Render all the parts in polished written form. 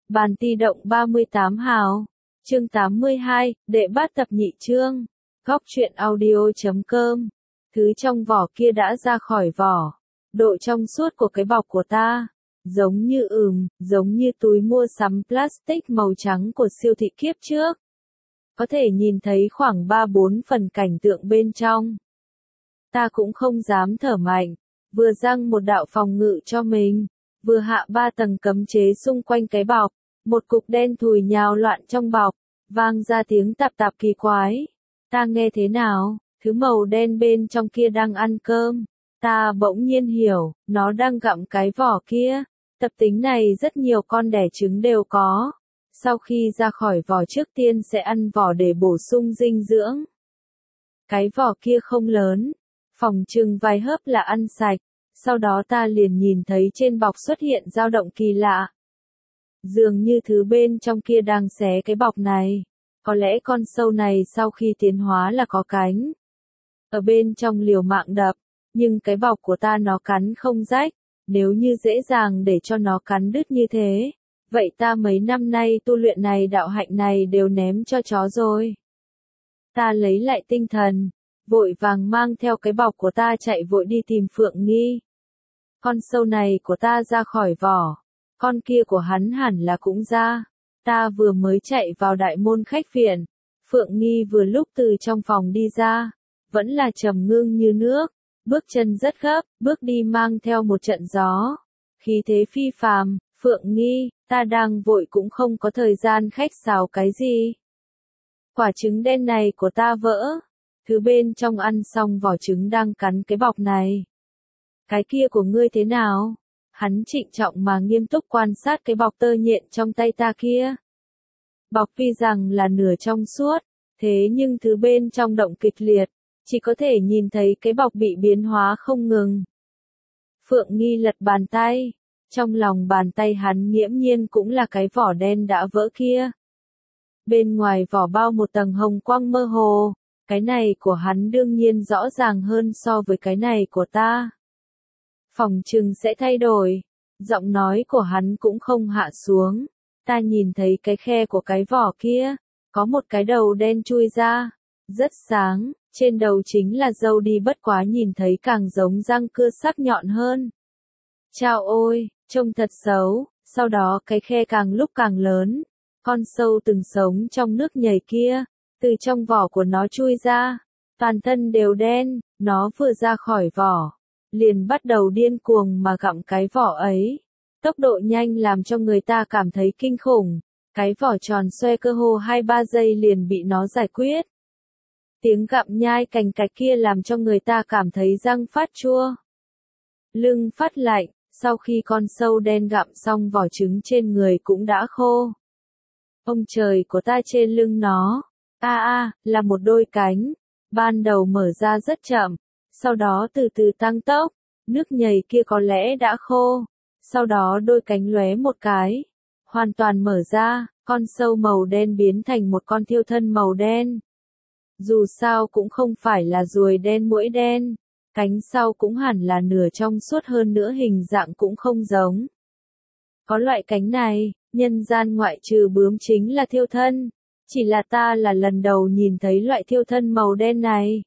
Bàn ti động 38 hào. Chương 82, đệ bát tập nhị chương. Góc truyện audio.com. Thứ trong vỏ kia đã ra khỏi vỏ. Độ trong suốt của cái bọc của ta. Giống như túi mua sắm plastic màu trắng của siêu thị kiếp trước. Có thể nhìn thấy khoảng 3-4 phần cảnh tượng bên trong. Ta cũng không dám thở mạnh. Vừa răng một đạo phòng ngự cho mình. Vừa hạ 3 tầng cấm chế xung quanh cái bọc. Một cục đen thùi nhào loạn trong bọc. Vang ra tiếng tạp tạp kỳ quái. Ta nghe thế nào? Thứ màu đen bên trong kia đang ăn cơm. Ta bỗng nhiên hiểu, nó đang gặm cái vỏ kia. Tập tính này rất nhiều con đẻ trứng đều có. Sau khi ra khỏi vỏ trước tiên sẽ ăn vỏ để bổ sung dinh dưỡng. Cái vỏ kia không lớn. Phòng chừng vài hớp là ăn sạch. Sau đó ta liền nhìn thấy trên bọc xuất hiện dao động kỳ lạ. Dường như thứ bên trong kia đang xé cái bọc này. Có lẽ con sâu này sau khi tiến hóa là có cánh. Ở bên trong liều mạng đập, nhưng cái bọc của ta nó cắn không rách. Nếu như dễ dàng để cho nó cắn đứt như thế, vậy ta mấy năm nay tu luyện này đạo hạnh này đều ném cho chó rồi. Ta lấy lại tinh thần, vội vàng mang theo cái bọc của ta chạy vội đi tìm Phượng Nghi. Con sâu này của ta ra khỏi vỏ, con kia của hắn hẳn là cũng ra. Ta vừa mới chạy vào đại môn khách viện, Phượng Nghi vừa lúc từ trong phòng đi ra, vẫn là trầm ngưng như nước, bước chân rất gấp, bước đi mang theo một trận gió. Khí thế phi phàm, Phượng Nghi, ta đang vội cũng không có thời gian khách sáo cái gì. Quả trứng đen này của ta vỡ, thứ bên trong ăn xong vỏ trứng đang cắn cái bọc này. Cái kia của ngươi thế nào? Hắn trịnh trọng mà nghiêm túc quan sát cái bọc tơ nhện trong tay ta kia. Bọc tuy rằng là nửa trong suốt, thế nhưng thứ bên trong động kịch liệt, chỉ có thể nhìn thấy cái bọc bị biến hóa không ngừng. Phượng Nghi lật bàn tay, trong lòng bàn tay hắn nghiễm nhiên cũng là cái vỏ đen đã vỡ kia. Bên ngoài vỏ bao một tầng hồng quang mơ hồ, cái này của hắn đương nhiên rõ ràng hơn so với cái này của ta. Phòng chừng sẽ thay đổi, giọng nói của hắn cũng không hạ xuống. Ta nhìn thấy cái khe của cái vỏ kia, có một cái đầu đen chui ra, rất sáng, trên đầu chính là râu đi bất quá nhìn thấy càng giống răng cưa sắc nhọn hơn. Chao ôi, trông thật xấu, sau đó cái khe càng lúc càng lớn, con sâu từng sống trong nước nhảy kia, từ trong vỏ của nó chui ra, toàn thân đều đen, nó vừa ra khỏi vỏ, liền bắt đầu điên cuồng mà gặm cái vỏ ấy. Tốc độ nhanh làm cho người ta cảm thấy kinh khủng, cái vỏ tròn xoe cơ hồ 2-3 giây liền bị nó giải quyết. Tiếng gặm nhai cành cạch kia làm cho người ta cảm thấy răng phát chua. Lưng phát lạnh, sau khi con sâu đen gặm xong vỏ trứng trên người cũng đã khô. Ông trời của ta trên lưng nó, là một đôi cánh, ban đầu mở ra rất chậm, sau đó từ từ tăng tốc, nước nhầy kia có lẽ đã khô. Sau đó đôi cánh lóe một cái, hoàn toàn mở ra, con sâu màu đen biến thành một con thiêu thân màu đen. Dù sao cũng không phải là ruồi đen muỗi đen, cánh sau cũng hẳn là nửa trong suốt hơn nữa hình dạng cũng không giống. Có loại cánh này, nhân gian ngoại trừ bướm chính là thiêu thân, chỉ là ta là lần đầu nhìn thấy loại thiêu thân màu đen này.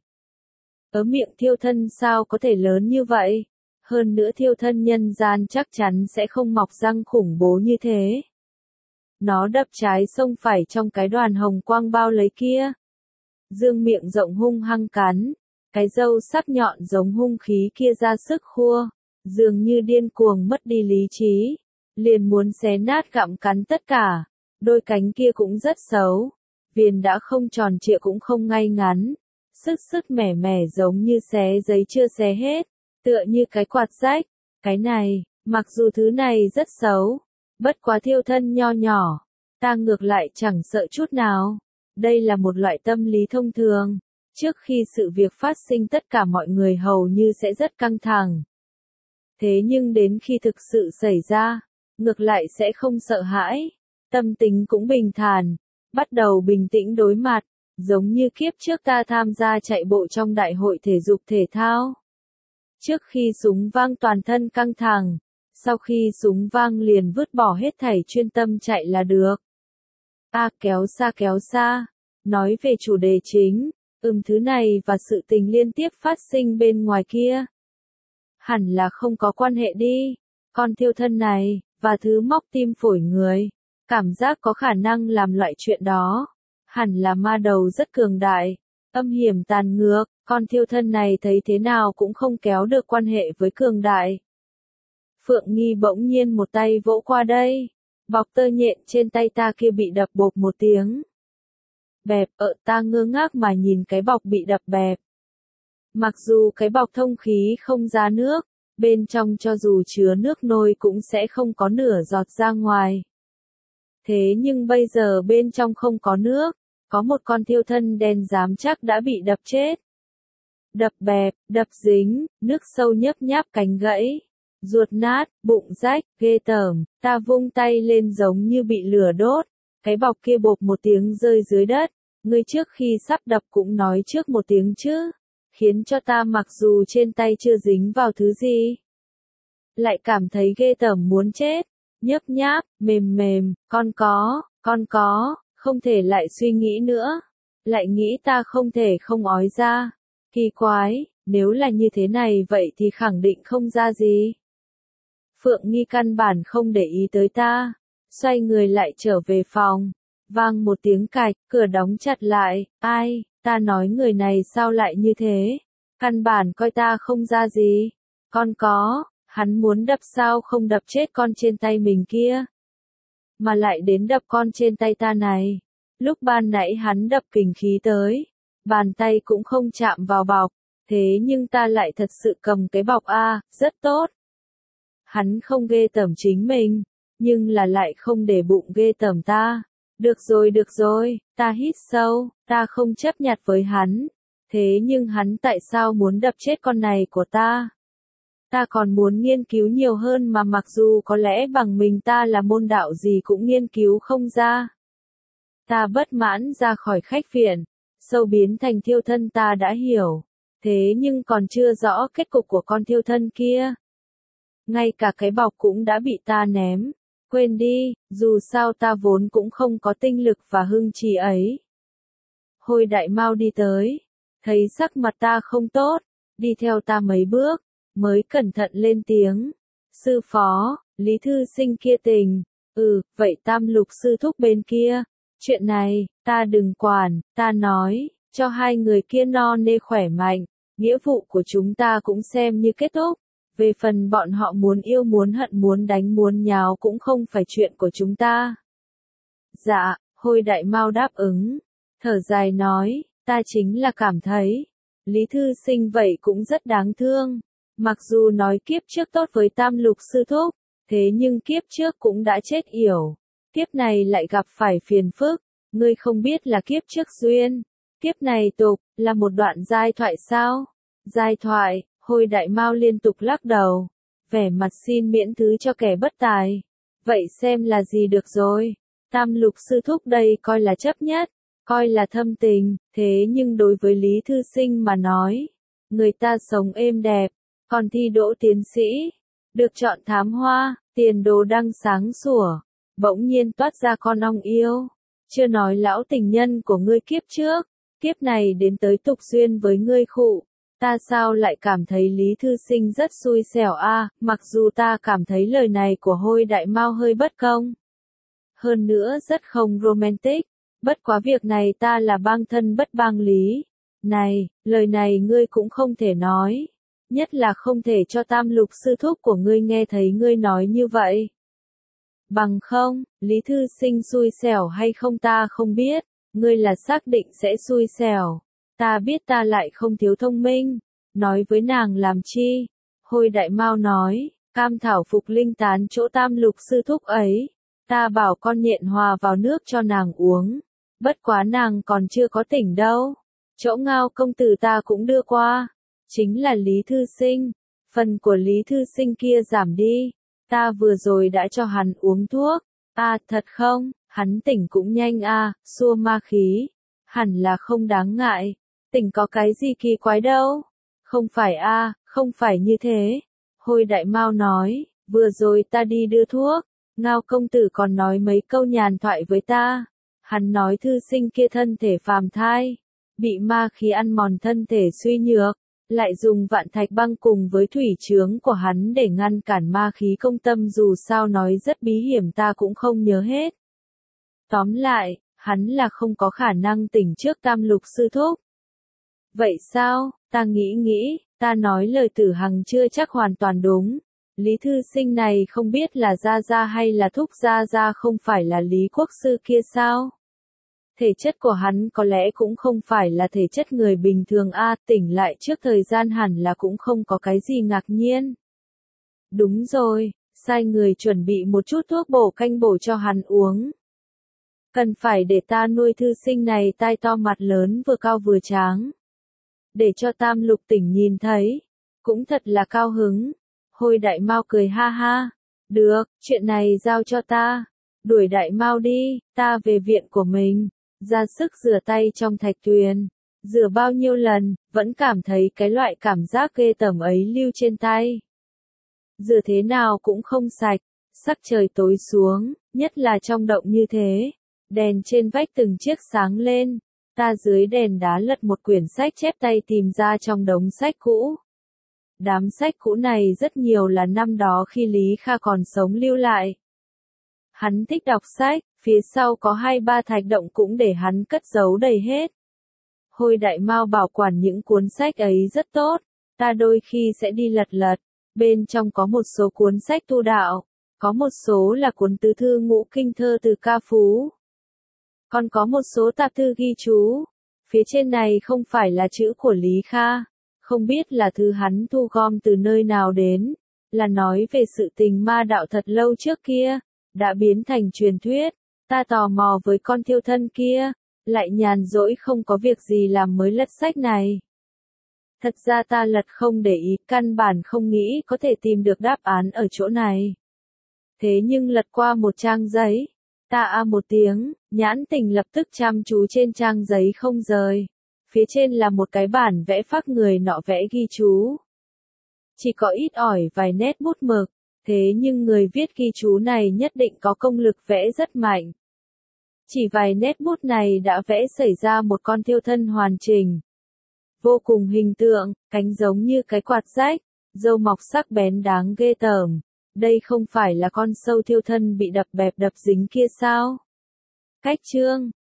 Ở miệng thiêu thân sao có thể lớn như vậy? Hơn nữa thiêu thân nhân gian chắc chắn sẽ không mọc răng khủng bố như thế. Nó đập trái xông phải trong cái đoàn hồng quang bao lấy kia. Dương miệng rộng hung hăng cắn, cái râu sắc nhọn giống hung khí kia ra sức khua, dường như điên cuồng mất đi lý trí, liền muốn xé nát gặm cắn tất cả. Đôi cánh kia cũng rất xấu, viền đã không tròn trịa cũng không ngay ngắn, sứt mẻ mẻ giống như xé giấy chưa xé hết. Tựa như cái quạt rách, cái này, mặc dù thứ này rất xấu, bất quá thiêu thân nho nhỏ, ta ngược lại chẳng sợ chút nào. Đây là một loại tâm lý thông thường, trước khi sự việc phát sinh tất cả mọi người hầu như sẽ rất căng thẳng. Thế nhưng đến khi thực sự xảy ra, ngược lại sẽ không sợ hãi, tâm tính cũng bình thản, bắt đầu bình tĩnh đối mặt, giống như kiếp trước ta tham gia chạy bộ trong đại hội thể dục thể thao. Trước khi súng vang toàn thân căng thẳng, Sau khi súng vang liền vứt bỏ hết thảy chuyên tâm chạy là được. Kéo xa. Nói về chủ đề chính, thứ này và sự tình liên tiếp phát sinh bên ngoài kia. Hẳn là không có quan hệ đi. Con thiêu thân này, và thứ móc tim phổi người. Cảm giác có khả năng làm loại chuyện đó. Hẳn là ma đầu rất cường đại, âm hiểm tàn ngược, con thiêu thân này thấy thế nào cũng không kéo được quan hệ với cường đại. Phượng Nghi bỗng nhiên một tay vỗ qua đây. Bọc tơ nhện trên tay ta kia bị đập bộp một tiếng. Bẹp, ta ngơ ngác mà nhìn cái bọc bị đập bẹp. Mặc dù cái bọc thông khí không ra nước, bên trong cho dù chứa nước nôi cũng sẽ không có nửa giọt ra ngoài. Thế nhưng bây giờ bên trong không có nước, có một con thiêu thân đen dám chắc đã bị đập chết. Đập bẹp, đập dính, nước sâu nhấp nháp cánh gãy. Ruột nát, bụng rách, ghê tởm, ta vung tay lên giống như bị lửa đốt. Cái bọc kia bộp một tiếng rơi dưới đất. Ngươi trước khi sắp đập cũng nói trước một tiếng chứ. Khiến cho ta mặc dù trên tay chưa dính vào thứ gì, lại cảm thấy ghê tởm muốn chết. Nhấp nháp, mềm mềm, con có, không thể lại suy nghĩ nữa. Lại nghĩ ta không thể không ói ra. Kỳ quái, nếu là như thế này vậy thì khẳng định không ra gì. Phượng Nghi căn bản không để ý tới ta, xoay người lại trở về phòng. Vang một tiếng cạch, cửa đóng chặt lại. Ai, ta nói người này sao lại như thế? Căn bản coi ta không ra gì. Con có, hắn muốn đập sao không đập chết con trên tay mình kia. Mà lại đến đập con trên tay ta này. Lúc ban nãy hắn đập kình khí tới. Bàn tay cũng không chạm vào bọc. Thế nhưng ta lại thật sự cầm cái bọc rất tốt. Hắn không ghê tởm chính mình, nhưng là lại không để bụng ghê tởm ta. Được rồi, ta hít sâu, ta không chấp nhặt với hắn. Thế nhưng hắn tại sao muốn đập chết con này của ta? Ta còn muốn nghiên cứu nhiều hơn mà mặc dù có lẽ bằng mình ta là môn đạo gì cũng nghiên cứu không ra. Ta bất mãn ra khỏi khách viện, sâu biến thành thiêu thân ta đã hiểu. Thế nhưng còn chưa rõ kết cục của con thiêu thân kia. Ngay cả cái bọc cũng đã bị ta ném. Quên đi, dù sao ta vốn cũng không có tinh lực và hưng trí ấy. Hồi Đại Mao đi tới, thấy sắc mặt ta không tốt, đi theo ta mấy bước, mới cẩn thận lên tiếng. Sư phó, Lý Thư Sinh kia tình. Vậy Tam Lục sư thúc bên kia. Chuyện này, ta đừng quản, ta nói, cho hai người kia no nê khỏe mạnh. Nghĩa vụ của chúng ta cũng xem như kết thúc. Về phần bọn họ muốn yêu muốn hận muốn đánh muốn nháo cũng không phải chuyện của chúng ta. Dạ, Hồi Đại Mao đáp ứng. Thở dài nói, ta chính là cảm thấy. Lý Thư Sinh vậy cũng rất đáng thương. Mặc dù nói kiếp trước tốt với Tam Lục sư thúc, thế nhưng kiếp trước cũng đã chết yểu. Kiếp này lại gặp phải phiền phức. Ngươi không biết là kiếp trước duyên. Kiếp này tục, là một đoạn giai thoại sao? Giai thoại. Hồi Đại Mao liên tục lắc đầu, vẻ mặt xin miễn thứ cho kẻ bất tài. Vậy xem là gì được rồi. Tam Lục sư thúc đây coi là chấp nhất, coi là thâm tình, thế nhưng đối với Lý Thư Sinh mà nói, người ta sống êm đẹp, còn thi đỗ tiến sĩ, được chọn thám hoa, tiền đồ đăng sáng sủa, bỗng nhiên toát ra con ong yêu. Chưa nói lão tình nhân của ngươi kiếp trước, kiếp này đến tới tục duyên với ngươi khụ. Ta sao lại cảm thấy Lý Thư Sinh rất xui xẻo mặc dù ta cảm thấy lời này của Hồi Đại Mao hơi bất công. Hơn nữa rất không romantic, bất quá việc này ta là bang thân bất bang lý. Này, lời này ngươi cũng không thể nói. Nhất là không thể cho Tam Lục sư thúc của ngươi nghe thấy ngươi nói như vậy. Bằng không, Lý Thư Sinh xui xẻo hay không ta không biết, ngươi là xác định sẽ xui xẻo. Ta biết ta lại không thiếu thông minh, nói với nàng làm chi? Hồi Đại Mao nói, cam thảo phục linh tán chỗ Tam Lục sư thúc ấy, ta bảo con nhện hòa vào nước cho nàng uống, bất quá nàng còn chưa có tỉnh đâu. Chỗ Ngao công tử ta cũng đưa qua, chính là Lý Thư Sinh, phần của Lý Thư Sinh kia giảm đi, ta vừa rồi đã cho hắn uống thuốc. Thật không, hắn tỉnh cũng nhanh xua ma khí, hẳn là không đáng ngại. Tỉnh có cái gì kỳ quái đâu. Không phải không phải như thế. Hồi Đại Mao nói, Vừa rồi ta đi đưa thuốc, Ngao công tử còn nói mấy câu nhàn thoại với ta. Hắn nói thư sinh kia thân thể phàm thai, bị ma khí ăn mòn thân thể suy nhược, lại dùng vạn thạch băng cùng với thủy chướng của hắn để ngăn cản ma khí công tâm, dù sao nói rất bí hiểm ta cũng không nhớ hết. Tóm lại, hắn là không có khả năng tỉnh trước Tam Lục sư thúc. Vậy sao, ta nghĩ, ta nói lời Tử Hằng chưa chắc hoàn toàn đúng. Lý thư sinh này không biết là Gia Gia hay là Thúc Gia Gia, không phải là Lý Quốc sư kia sao? Thể chất của hắn có lẽ cũng không phải là thể chất người bình thường a, tỉnh lại trước thời gian hẳn là cũng không có cái gì ngạc nhiên. Đúng rồi, sai người chuẩn bị một chút thuốc bổ canh bổ cho hắn uống. Cần phải để ta nuôi thư sinh này tai to mặt lớn vừa cao vừa tráng. Để cho Tam Lục tỉnh nhìn thấy, cũng thật là cao hứng. Hôi Đại Mao cười ha ha, được, chuyện này giao cho ta. Đuổi Đại Mao đi, ta về viện của mình. Ra sức rửa tay trong thạch tuyền, rửa bao nhiêu lần, vẫn cảm thấy cái loại cảm giác ghê tởm ấy lưu trên tay. Rửa thế nào cũng không sạch, sắc trời tối xuống, nhất là trong động như thế. Đèn trên vách từng chiếc sáng lên, ta dưới đèn đá lật một quyển sách chép tay tìm ra trong đống sách cũ. Đám sách cũ này rất nhiều là năm đó khi Lý Kha còn sống lưu lại. Hắn thích đọc sách, phía sau có 2-3 thạch động cũng để hắn cất giấu đầy hết. Hôi Đại Mao bảo quản những cuốn sách ấy rất tốt, ta đôi khi sẽ đi lật lật, bên trong có một số cuốn sách tu đạo, có một số là cuốn tứ thư ngũ kinh thơ từ ca phú. Còn có một số tạp thư ghi chú, phía trên này không phải là chữ của Lý Kha, không biết là thứ hắn thu gom từ nơi nào đến, là nói về sự tình ma đạo thật lâu trước kia, đã biến thành truyền thuyết. Ta tò mò với con thiêu thân kia, lại nhàn rỗi không có việc gì làm mới lật sách này. Thật ra ta lật không để ý, căn bản không nghĩ có thể tìm được đáp án ở chỗ này. Thế nhưng lật qua một trang giấy, ta a một tiếng, nhãn tình lập tức chăm chú trên trang giấy không rời. Phía trên là một cái bản vẽ phác người nọ vẽ ghi chú. Chỉ có ít ỏi vài nét bút mực, thế nhưng người viết ghi chú này nhất định có công lực vẽ rất mạnh. Chỉ vài nét bút này đã vẽ xảy ra một con thiêu thân hoàn chỉnh. Vô cùng hình tượng, cánh giống như cái quạt rách, râu mọc sắc bén đáng ghê tởm. Đây không phải là con sâu thiêu thân bị đập bẹp đập dính kia sao? Cách chương